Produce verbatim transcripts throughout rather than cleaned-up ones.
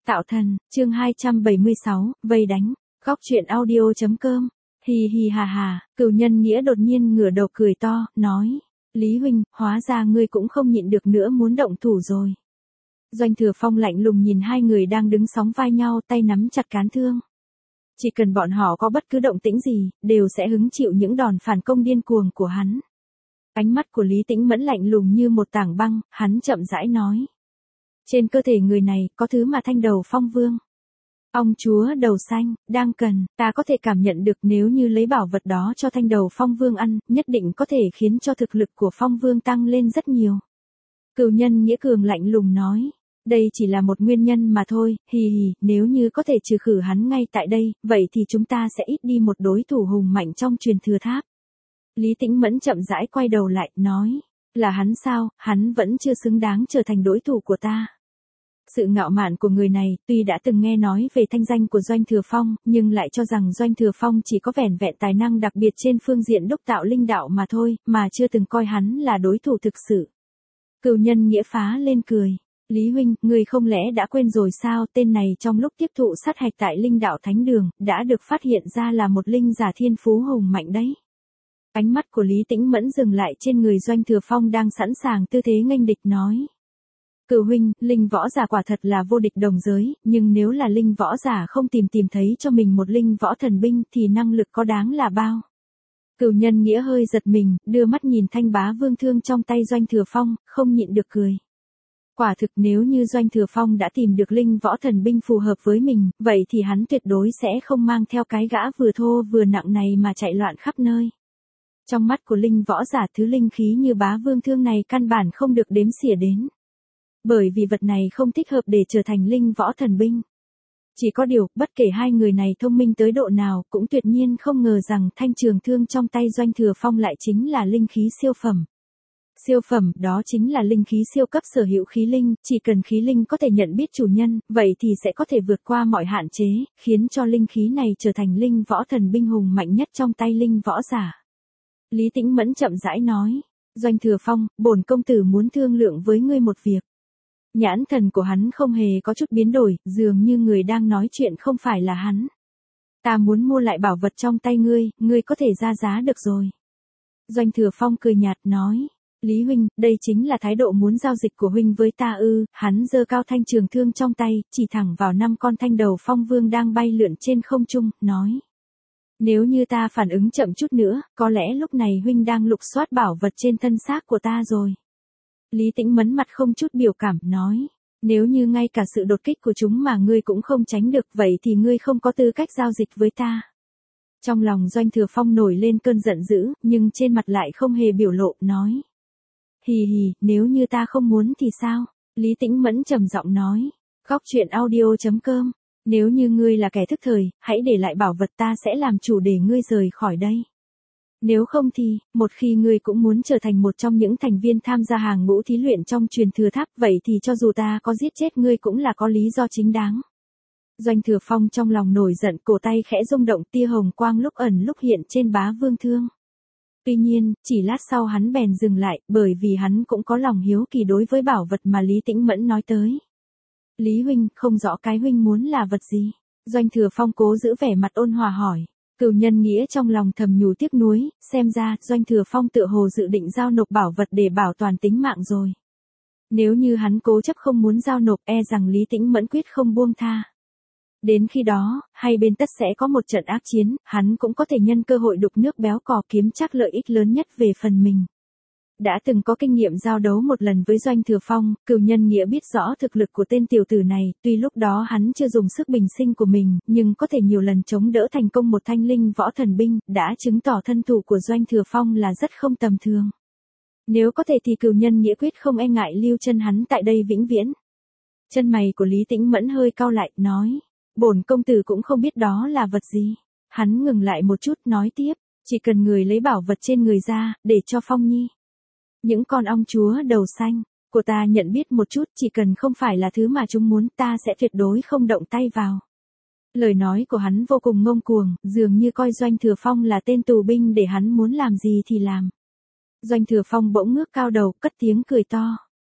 Tạo thần, chương hai trăm bảy mươi sáu, vây đánh, góc truyện audio.com. Hì hì hà hà, Cửu Nhân Nghĩa đột nhiên ngửa đầu cười to, nói, Lý huynh, hóa ra ngươi cũng không nhịn được nữa muốn động thủ rồi. Doanh Thừa Phong lạnh lùng nhìn hai người đang đứng sóng vai nhau, tay nắm chặt cán thương. Chỉ cần bọn họ có bất cứ động tĩnh gì, đều sẽ hứng chịu những đòn phản công điên cuồng của hắn. Ánh mắt của Lý Tĩnh Mẫn lạnh lùng như một tảng băng, hắn chậm rãi nói. Trên cơ thể người này, có thứ mà Thanh Đầu Phong Vương, ông chúa đầu xanh, đang cần, ta có thể cảm nhận được nếu như lấy bảo vật đó cho Thanh Đầu Phong Vương ăn, nhất định có thể khiến cho thực lực của Phong Vương tăng lên rất nhiều. Cửu Nhân Nghĩa cường lạnh lùng nói. Đây chỉ là một nguyên nhân mà thôi, hì hì, nếu như có thể trừ khử hắn ngay tại đây, vậy thì chúng ta sẽ ít đi một đối thủ hùng mạnh trong truyền thừa tháp. Lý Tĩnh Mẫn chậm rãi quay đầu lại, nói, là hắn sao, hắn vẫn chưa xứng đáng trở thành đối thủ của ta. Sự ngạo mạn của người này, tuy đã từng nghe nói về thanh danh của Doanh Thừa Phong, nhưng lại cho rằng Doanh Thừa Phong chỉ có vẻn vẹn tài năng đặc biệt trên phương diện đúc tạo linh đạo mà thôi, mà chưa từng coi hắn là đối thủ thực sự. Cửu Nhân Nghĩa phá lên cười. Lý huynh, người không lẽ đã quên rồi sao, tên này trong lúc tiếp thụ sát hạch tại linh đạo thánh đường, đã được phát hiện ra là một linh giả thiên phú hùng mạnh đấy. Ánh mắt của Lý Tĩnh Mẫn dừng lại trên người Doanh Thừa Phong đang sẵn sàng tư thế nghênh địch, nói. Cửu huynh, linh võ giả quả thật là vô địch đồng giới, nhưng nếu là linh võ giả không tìm tìm thấy cho mình một linh võ thần binh thì năng lực có đáng là bao. Cửu Nhân Nghĩa hơi giật mình, đưa mắt nhìn thanh bá vương thương trong tay Doanh Thừa Phong, không nhịn được cười. Quả thực nếu như Doanh Thừa Phong đã tìm được linh võ thần binh phù hợp với mình, vậy thì hắn tuyệt đối sẽ không mang theo cái gã vừa thô vừa nặng này mà chạy loạn khắp nơi. Trong mắt của linh võ giả, thứ linh khí như bá vương thương này căn bản không được đếm xỉa đến. Bởi vì vật này không thích hợp để trở thành linh võ thần binh. Chỉ có điều, bất kể hai người này thông minh tới độ nào, cũng tuyệt nhiên không ngờ rằng thanh trường thương trong tay Doanh Thừa Phong lại chính là linh khí siêu phẩm. Siêu phẩm, đó chính là linh khí siêu cấp sở hữu khí linh, chỉ cần khí linh có thể nhận biết chủ nhân, vậy thì sẽ có thể vượt qua mọi hạn chế, khiến cho linh khí này trở thành linh võ thần binh hùng mạnh nhất trong tay linh võ giả. Lý Tĩnh Mẫn chậm rãi nói, Doanh Thừa Phong, bổn công tử muốn thương lượng với ngươi một việc. Nhãn thần của hắn không hề có chút biến đổi, dường như người đang nói chuyện không phải là hắn. Ta muốn mua lại bảo vật trong tay ngươi, ngươi có thể ra giá được rồi. Doanh Thừa Phong cười nhạt nói. Lý huynh, đây chính là thái độ muốn giao dịch của huynh với ta ư? Hắn giơ cao thanh trường thương trong tay, chỉ thẳng vào năm con Thanh Đầu Phong Vương đang bay lượn trên không trung, nói. Nếu như ta phản ứng chậm chút nữa, có lẽ lúc này huynh đang lục soát bảo vật trên thân xác của ta rồi. Lý Tĩnh Mẫn mặt không chút biểu cảm, nói. Nếu như ngay cả sự đột kích của chúng mà ngươi cũng không tránh được, vậy thì ngươi không có tư cách giao dịch với ta. Trong lòng Doanh Thừa Phong nổi lên cơn giận dữ, nhưng trên mặt lại không hề biểu lộ, nói. Hì hì, nếu như ta không muốn thì sao? Lý Tĩnh Mẫn trầm giọng nói. Góc truyện audio.com. Nếu như ngươi là kẻ thức thời, hãy để lại bảo vật, ta sẽ làm chủ để ngươi rời khỏi đây. Nếu không thì, một khi ngươi cũng muốn trở thành một trong những thành viên tham gia hàng ngũ thí luyện trong truyền thừa tháp, vậy thì cho dù ta có giết chết ngươi cũng là có lý do chính đáng. Doanh Thừa Phong trong lòng nổi giận, cổ tay khẽ rung động, tia hồng quang lúc ẩn lúc hiện trên bá vương thương. Tuy nhiên, chỉ lát sau hắn bèn dừng lại, bởi vì hắn cũng có lòng hiếu kỳ đối với bảo vật mà Lý Tĩnh Mẫn nói tới. Lý huynh, không rõ cái huynh muốn là vật gì? Doanh Thừa Phong cố giữ vẻ mặt ôn hòa hỏi. Cửu Nhân Nghĩa trong lòng thầm nhủ tiếc nuối, xem ra Doanh Thừa Phong tựa hồ dự định giao nộp bảo vật để bảo toàn tính mạng rồi. Nếu như hắn cố chấp không muốn giao nộp, e rằng Lý Tĩnh Mẫn quyết không buông tha. Đến khi đó, hai bên tất sẽ có một trận ác chiến, hắn cũng có thể nhân cơ hội đục nước béo cò kiếm chắc lợi ích lớn nhất về phần mình. Đã từng có kinh nghiệm giao đấu một lần với Doanh Thừa Phong, Cửu Nhân Nghĩa biết rõ thực lực của tên tiểu tử này, tuy lúc đó hắn chưa dùng sức bình sinh của mình, nhưng có thể nhiều lần chống đỡ thành công một thanh linh võ thần binh, đã chứng tỏ thân thủ của Doanh Thừa Phong là rất không tầm thường. Nếu có thể thì Cửu Nhân Nghĩa quyết không e ngại lưu chân hắn tại đây vĩnh viễn. Chân mày của Lý Tĩnh Mẫn hơi cau lại, nói. Bổn công tử cũng không biết đó là vật gì. Hắn ngừng lại một chút, nói tiếp, chỉ cần người lấy bảo vật trên người ra, để cho Phong Nhi. Những con ong chúa đầu xanh, của ta nhận biết một chút, chỉ cần không phải là thứ mà chúng muốn, ta sẽ tuyệt đối không động tay vào. Lời nói của hắn vô cùng ngông cuồng, dường như coi Doanh Thừa Phong là tên tù binh để hắn muốn làm gì thì làm. Doanh Thừa Phong bỗng ngước cao đầu, cất tiếng cười to.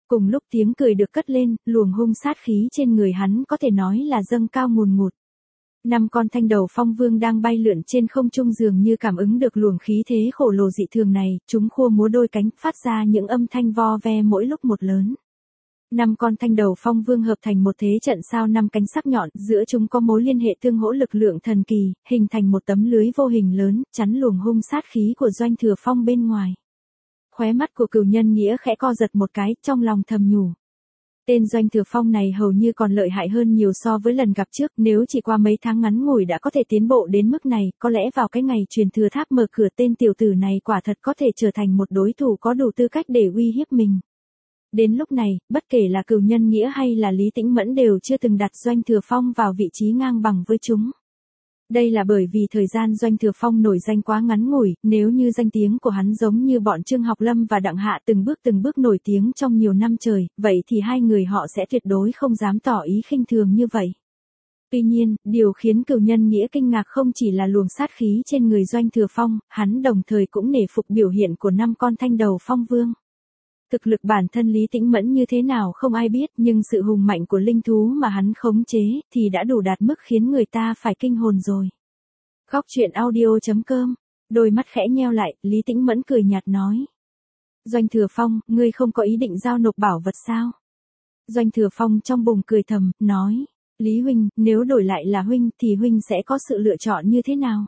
Cùng lúc tiếng cười được cất lên, luồng hung sát khí trên người hắn có thể nói là dâng cao ngùn ngụt. Năm con thanh đầu phong vương đang bay lượn trên không trung dường như cảm ứng được luồng khí thế khổ lồ dị thường này, chúng khua múa đôi cánh, phát ra những âm thanh vo ve mỗi lúc một lớn. Năm con thanh đầu phong vương hợp thành một thế trận sao năm cánh sắc nhọn, giữa chúng có mối liên hệ tương hỗ lực lượng thần kỳ, hình thành một tấm lưới vô hình lớn, chắn luồng hung sát khí của Doanh Thừa Phong bên ngoài. Khóe mắt của Cửu Nhân Nghĩa khẽ co giật một cái, trong lòng thầm nhủ. Tên Doanh Thừa Phong này hầu như còn lợi hại hơn nhiều so với lần gặp trước, nếu chỉ qua mấy tháng ngắn ngủi đã có thể tiến bộ đến mức này, có lẽ vào cái ngày truyền thừa tháp mở cửa tên tiểu tử này quả thật có thể trở thành một đối thủ có đủ tư cách để uy hiếp mình. Đến lúc này, bất kể là Cửu Nhân Nghĩa hay là Lý Tĩnh Mẫn đều chưa từng đặt Doanh Thừa Phong vào vị trí ngang bằng với chúng. Đây là bởi vì thời gian Doanh Thừa Phong nổi danh quá ngắn ngủi, nếu như danh tiếng của hắn giống như bọn Trương Học Lâm và Đặng Hạ từng bước từng bước nổi tiếng trong nhiều năm trời, vậy thì hai người họ sẽ tuyệt đối không dám tỏ ý khinh thường như vậy. Tuy nhiên, điều khiến Cửu Nhân Nghĩa kinh ngạc không chỉ là luồng sát khí trên người Doanh Thừa Phong, hắn đồng thời cũng nể phục biểu hiện của năm con thanh đầu phong vương. Thực lực bản thân Lý Tĩnh Mẫn như thế nào không ai biết, nhưng sự hùng mạnh của linh thú mà hắn khống chế thì đã đủ đạt mức khiến người ta phải kinh hồn rồi. Góc truyện audio chấm com, đôi mắt khẽ nheo lại, Lý Tĩnh Mẫn cười nhạt nói. Doanh Thừa Phong, ngươi không có ý định giao nộp bảo vật sao? Doanh Thừa Phong trong bụng cười thầm, nói. Lý huynh, nếu đổi lại là huynh thì huynh sẽ có sự lựa chọn như thế nào?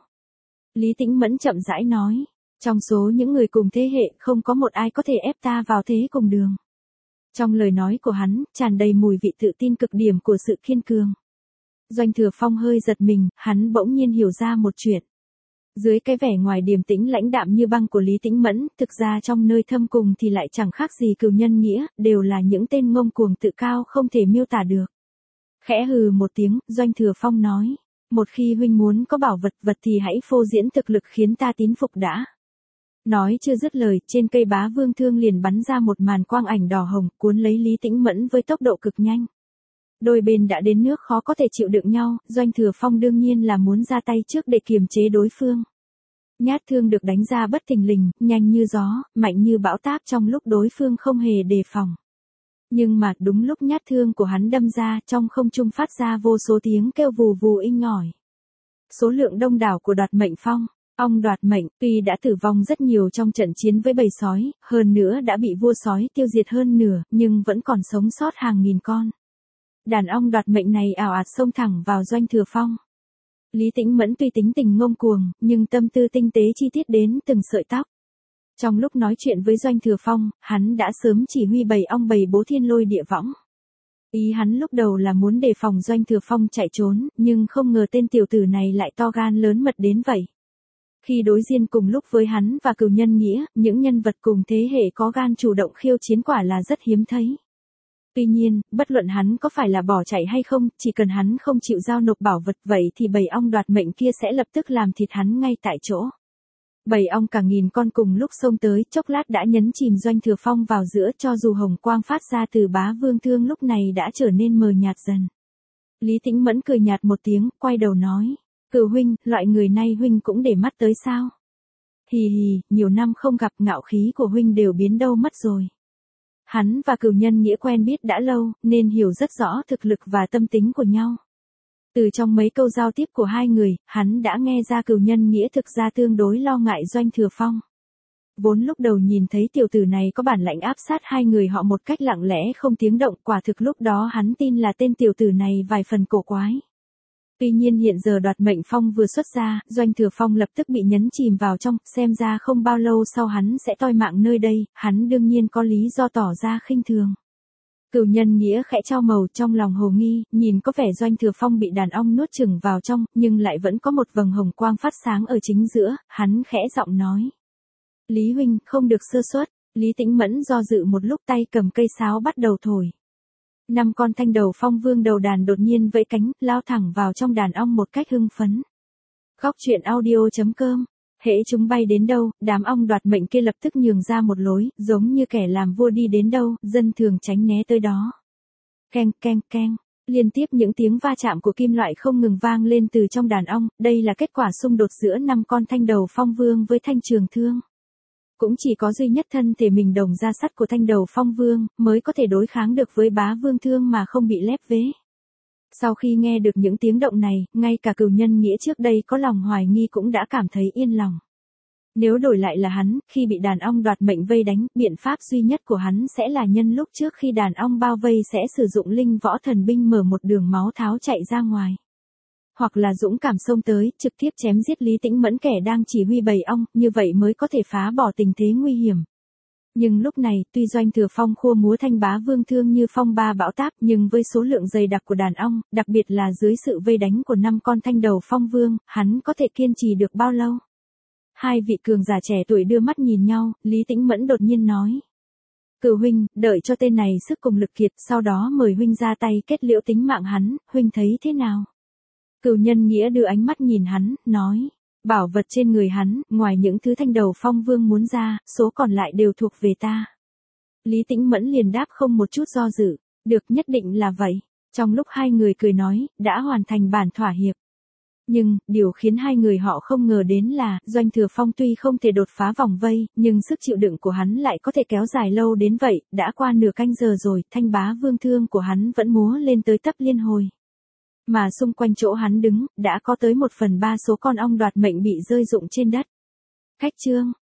Lý Tĩnh Mẫn chậm rãi nói. Trong số những người cùng thế hệ không có một ai có thể ép ta vào thế cùng đường. Trong lời nói của hắn, tràn đầy mùi vị tự tin cực điểm của sự kiên cường. Doanh Thừa Phong hơi giật mình, hắn bỗng nhiên hiểu ra một chuyện. Dưới cái vẻ ngoài điềm tĩnh lãnh đạm như băng của Lý Tĩnh Mẫn, thực ra trong nơi thâm cùng thì lại chẳng khác gì Cửu Nhân Nghĩa, đều là những tên ngông cuồng tự cao không thể miêu tả được. Khẽ hừ một tiếng, Doanh Thừa Phong nói. Một khi huynh muốn có bảo vật vật thì hãy phô diễn thực lực khiến ta tín phục đã. Nói chưa dứt lời, trên cây bá vương thương liền bắn ra một màn quang ảnh đỏ hồng, cuốn lấy Lý Tĩnh Mẫn với tốc độ cực nhanh. Đôi bên đã đến nước khó có thể chịu đựng nhau, Doanh Thừa Phong đương nhiên là muốn ra tay trước để kiềm chế đối phương. Nhát thương được đánh ra bất thình lình, nhanh như gió, mạnh như bão táp trong lúc đối phương không hề đề phòng. Nhưng mà đúng lúc nhát thương của hắn đâm ra, trong không trung phát ra vô số tiếng kêu vù vù inh ỏi. Số lượng đông đảo của Đoạt Mệnh Phong. Ong Đoạt Mệnh, tuy đã tử vong rất nhiều trong trận chiến với bầy sói, hơn nữa đã bị vua sói tiêu diệt hơn nửa, nhưng vẫn còn sống sót hàng nghìn con. Đàn ong Đoạt Mệnh này ào ạt xông thẳng vào Doanh Thừa Phong. Lý Tĩnh Mẫn tuy tính tình ngông cuồng, nhưng tâm tư tinh tế chi tiết đến từng sợi tóc. Trong lúc nói chuyện với Doanh Thừa Phong, hắn đã sớm chỉ huy bầy ong bầy bố thiên lôi địa võng. Ý hắn lúc đầu là muốn đề phòng Doanh Thừa Phong chạy trốn, nhưng không ngờ tên tiểu tử này lại to gan lớn mật đến vậy. Khi đối diện cùng lúc với hắn và Cửu Nhân Nghĩa, những nhân vật cùng thế hệ có gan chủ động khiêu chiến quả là rất hiếm thấy. Tuy nhiên, bất luận hắn có phải là bỏ chạy hay không, chỉ cần hắn không chịu giao nộp bảo vật vậy thì bầy ong Đoạt Mệnh kia sẽ lập tức làm thịt hắn ngay tại chỗ. Bầy ong cả nghìn con cùng lúc xông tới, chốc lát đã nhấn chìm Doanh Thừa Phong vào giữa, cho dù hồng quang phát ra từ bá vương thương lúc này đã trở nên mờ nhạt dần. Lý Tĩnh Mẫn cười nhạt một tiếng, quay đầu nói. Cửu huynh, loại người này huynh cũng để mắt tới sao? Hì hì, nhiều năm không gặp, ngạo khí của huynh đều biến đâu mất rồi. Hắn và Cửu Nhân Nghĩa quen biết đã lâu, nên hiểu rất rõ thực lực và tâm tính của nhau. Từ trong mấy câu giao tiếp của hai người, hắn đã nghe ra Cửu Nhân Nghĩa thực ra tương đối lo ngại Doanh Thừa Phong. Vốn lúc đầu nhìn thấy tiểu tử này có bản lãnh áp sát hai người họ một cách lặng lẽ không tiếng động, quả thực lúc đó hắn tin là tên tiểu tử này vài phần cổ quái. Tuy nhiên hiện giờ Đoạt Mệnh Phong vừa xuất ra, Doanh Thừa Phong lập tức bị nhấn chìm vào trong, xem ra không bao lâu sau hắn sẽ toi mạng nơi đây, hắn đương nhiên có lý do tỏ ra khinh thường. Cửu Nhân Nghĩa khẽ trao màu trong lòng hồ nghi, nhìn có vẻ Doanh Thừa Phong bị đàn ong nuốt chửng vào trong, nhưng lại vẫn có một vầng hồng quang phát sáng ở chính giữa, hắn khẽ giọng nói. Lý huynh, không được sơ suất. Lý Tĩnh Mẫn do dự một lúc, tay cầm cây sáo bắt đầu thổi. Năm con thanh đầu phong vương đầu đàn đột nhiên vẫy cánh, lao thẳng vào trong đàn ong một cách hưng phấn. Góc truyện audio chấm com, hễ chúng bay đến đâu, đám ong Đoạt Mệnh kia lập tức nhường ra một lối, giống như kẻ làm vua đi đến đâu, dân thường tránh né tới đó. Keng keng keng, liên tiếp những tiếng va chạm của kim loại không ngừng vang lên từ trong đàn ong, đây là kết quả xung đột giữa năm con thanh đầu phong vương với thanh trường thương. cũng chỉ có duy nhất thân thể mình đồng ra sắt của Thanh Đầu Phong Vương, mới có thể đối kháng được với Bá Vương Thương mà không bị lép vế. Sau khi nghe được những tiếng động này, ngay cả cửu nhân nghĩa trước đây có lòng hoài nghi cũng đã cảm thấy yên lòng. Nếu đổi lại là hắn, khi bị đàn ong đoạt mệnh vây đánh, biện pháp duy nhất của hắn sẽ là nhân lúc trước khi đàn ong bao vây sẽ sử dụng linh võ thần binh mở một đường máu tháo chạy ra ngoài. Hoặc là dũng cảm xông tới, trực tiếp chém giết Lý Tĩnh Mẫn kẻ đang chỉ huy bầy ong, như vậy mới có thể phá bỏ tình thế nguy hiểm. Nhưng lúc này, tuy Doanh Thừa Phong khua múa thanh bá vương thương như phong ba bão táp, nhưng với số lượng dày đặc của đàn ong, đặc biệt là dưới sự vây đánh của năm con Thanh Đầu Phong Vương, hắn có thể kiên trì được bao lâu? Hai vị cường giả trẻ tuổi đưa mắt nhìn nhau, Lý Tĩnh Mẫn đột nhiên nói. Cửu huynh, đợi cho tên này sức cùng lực kiệt, sau đó mời huynh ra tay kết liễu tính mạng hắn, huynh thấy thế nào? Cửu nhân nghĩa đưa ánh mắt nhìn hắn, nói. Bảo vật trên người hắn, ngoài những thứ Thanh Đầu Phong Vương muốn ra, số còn lại đều thuộc về ta. Lý Tĩnh Mẫn liền đáp không một chút do dự. Được, nhất định là vậy. Trong lúc hai người cười nói, đã hoàn thành bản thỏa hiệp. Nhưng, điều khiến hai người họ không ngờ đến là, Doanh Thừa Phong tuy không thể đột phá vòng vây, nhưng sức chịu đựng của hắn lại có thể kéo dài lâu đến vậy, đã qua nửa canh giờ rồi, thanh bá vương thương của hắn vẫn múa lên tới tấp liên hồi. Mà xung quanh chỗ hắn đứng, đã có tới một phần ba số con ong đoạt mệnh bị rơi rụng trên đất. Khách chương